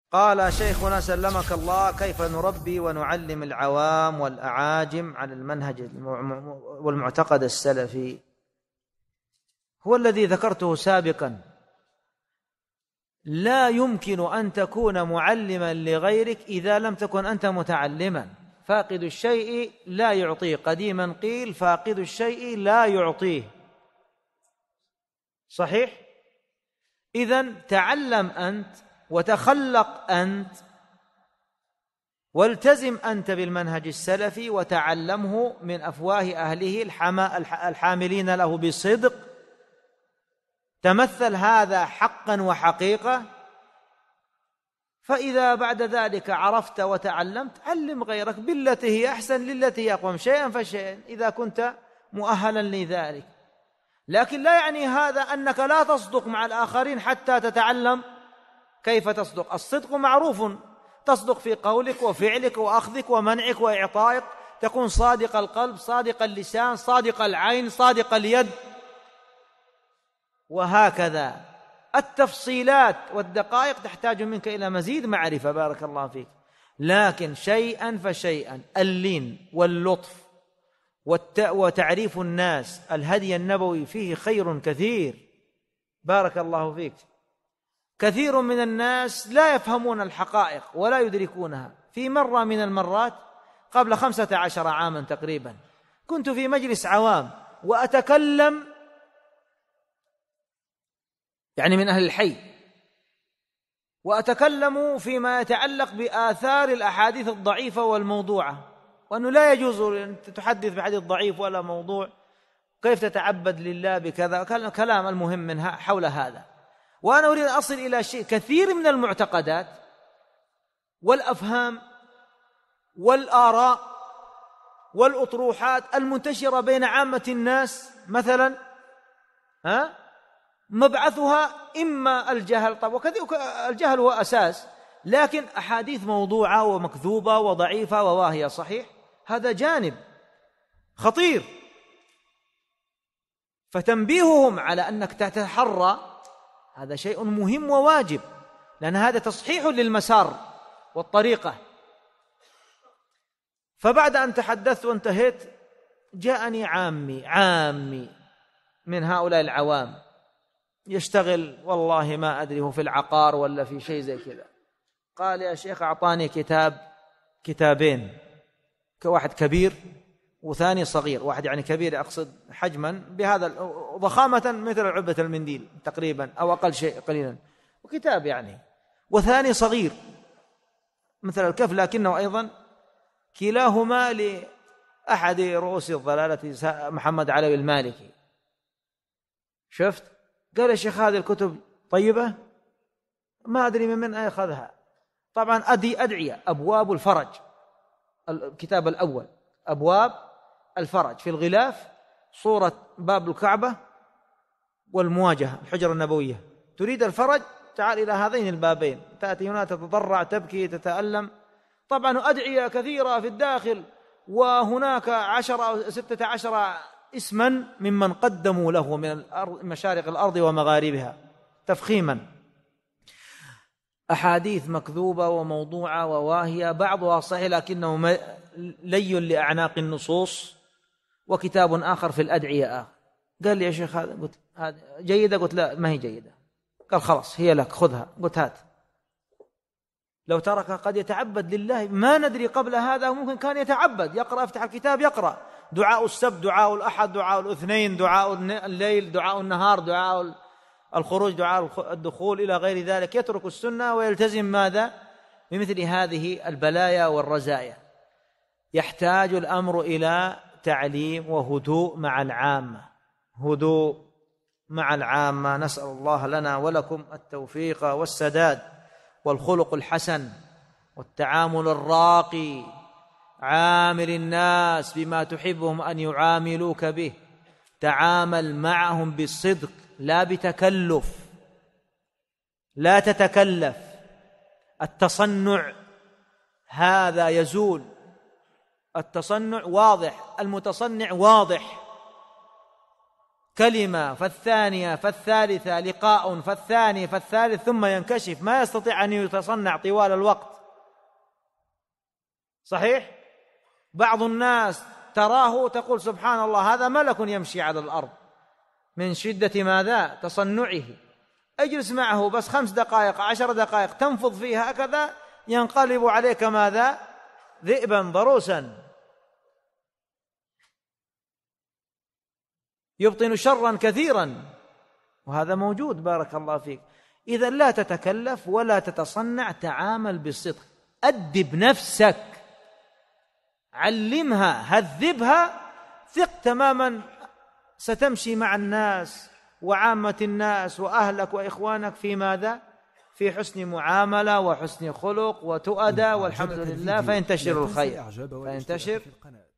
قال شيخنا سلمك الله: كيف نربي ونعلم العوام والأعاجم على المنهج والمعتقد السلفي؟ هو الذي ذكرته سابقا. لا يمكن أن تكون معلما لغيرك إذا لم تكن أنت متعلما. فاقد الشيء لا يعطيه، قديما قيل فاقد الشيء لا يعطيه. صحيح؟ إذن تعلم أنت وتخلق أنت، والتزم أنت بالمنهج السلفي وتعلمه من أفواه أهله الحاملين له بصدق. تمثل هذا حقا وحقيقة، فإذا بعد ذلك عرفت وتعلمت علم غيرك بالتي هي أحسن للتي هي أقوم، شيئا فشيئا إذا كنت مؤهلا لذلك. لكن لا يعني هذا أنك لا تصدق مع الآخرين حتى تتعلم كيف تصدق. الصدق معروف، تصدق في قولك وفعلك وأخذك ومنعك وإعطائك، تكون صادق القلب، صادق اللسان، صادق العين، صادق اليد، وهكذا. التفصيلات والدقائق تحتاج منك إلى مزيد معرفة، بارك الله فيك، لكن شيئا فشيئا. اللين واللطف وتعريف الناس، الهدي النبوي فيه خير كثير، بارك الله فيك. كثير من الناس لا يفهمون الحقائق ولا يدركونها. في مرة من المرات قبل 15 عاما تقريبا كنت في مجلس عوام وأتكلم، يعني من أهل الحي، وأتكلم فيما يتعلق بآثار الأحاديث الضعيفة والموضوعة، وأنه لا يجوز أن تحدث بحديث ضعيف ولا موضوع، كيف تتعبد لله بكذا، كلام المهم منها حول هذا. وأنا أريد أن أصل إلى شيء. كثير من المعتقدات والأفهام والآراء والأطروحات المنتشرة بين عامة الناس مثلا مبعثها إما الجهل، طب وكذا الجهل هو أساس، لكن أحاديث موضوعة ومكذوبة وضعيفة وواهية. صحيح؟ هذا جانب خطير، فتنبيههم على أنك تتحرى هذا شيء مهم وواجب، لأن هذا تصحيح للمسار والطريقة. فبعد أن تحدثت وانتهيت جاءني عامي من هؤلاء العوام يشتغل، والله ما أدري هو في العقار ولا في شيء زي كذا. قال: يا شيخ أعطاني كتابين، واحد كبير وثاني صغير. واحد يعني كبير أقصد حجما بهذا ضخامة مثل علبة المنديل تقريبا أو أقل شيء قليلا، وكتاب يعني، وثاني صغير مثل الكف لكنه أيضا، كلاهما لأحد رؤوس الضلالة محمد علوي المالكي. شفت؟ قال: يا شيخ هذه الكتب طيبة، ما أدري من أين أخذها. طبعا أدعية أبواب الفرج، الكتاب الأول أبواب الفرج، في الغلاف صورة باب الكعبة والمواجهة الحجرة النبوية. تريد الفرج، تعال إلى هذين البابين، تأتي هنا تتضرع تبكي تتألم. طبعا أدعية كثيرة في الداخل، وهناك 10 أو 16 اسما ممن قدموا له من مشارق الأرض ومغاربها تفخيما. أحاديث مكذوبة وموضوعة وواهية، بعضها صحيح لكنه لي لأعناق النصوص. وكتاب آخر في الأدعية آخر. قال لي: يا شيخ هذا، قلت هذا جيدة؟ قلت لا ما هي جيدة. قال: خلاص هي لك خذها. قلت هات. لو ترك قد يتعبد لله، ما ندري قبل هذا ممكن كان يتعبد، يقرأ، افتح الكتاب يقرأ دعاء السبت، دعاء الأحد، دعاء الاثنين، دعاء الليل، دعاء النهار، دعاء الخروج، دعاء الدخول، إلى غير ذلك. يترك السنة ويلتزم ماذا؟ بمثل هذه البلايا والرزايا. يحتاج الأمر إلى تعليم وهدوء مع العامة، هدوء مع العامة. نسأل الله لنا ولكم التوفيق والسداد والخلق الحسن والتعامل الراقي. عامل الناس بما تحبهم أن يعاملوك به، تعامل معهم بالصدق لا بتكلف، لا تتكلف. التصنع هذا يزول، التصنع واضح، المتصنع واضح. كلمة فالثانية فالثالثة لقاء فالثاني فالثالث ثم ينكشف، ما يستطيع أن يتصنع طوال الوقت. صحيح؟ بعض الناس تراه تقول سبحان الله هذا ملك يمشي على الأرض من شدة ماذا؟ تصنعه. اجلس معه بس 5 دقائق 10 دقائق تنفض فيها هكذا ينقلب عليك ماذا؟ ذئبا ضروسا، يبطن شرا كثيرا، وهذا موجود. بارك الله فيك. إذا لا تتكلف ولا تتصنع، تعامل بالصدق، أدب نفسك، علمها، هذبها، ثق تماما ستمشي مع الناس وعامة الناس وأهلك وإخوانك في ماذا؟ في حسن معاملة وحسن خلق وتؤدى، والحمد لله، فينتشر الخير، فينتشر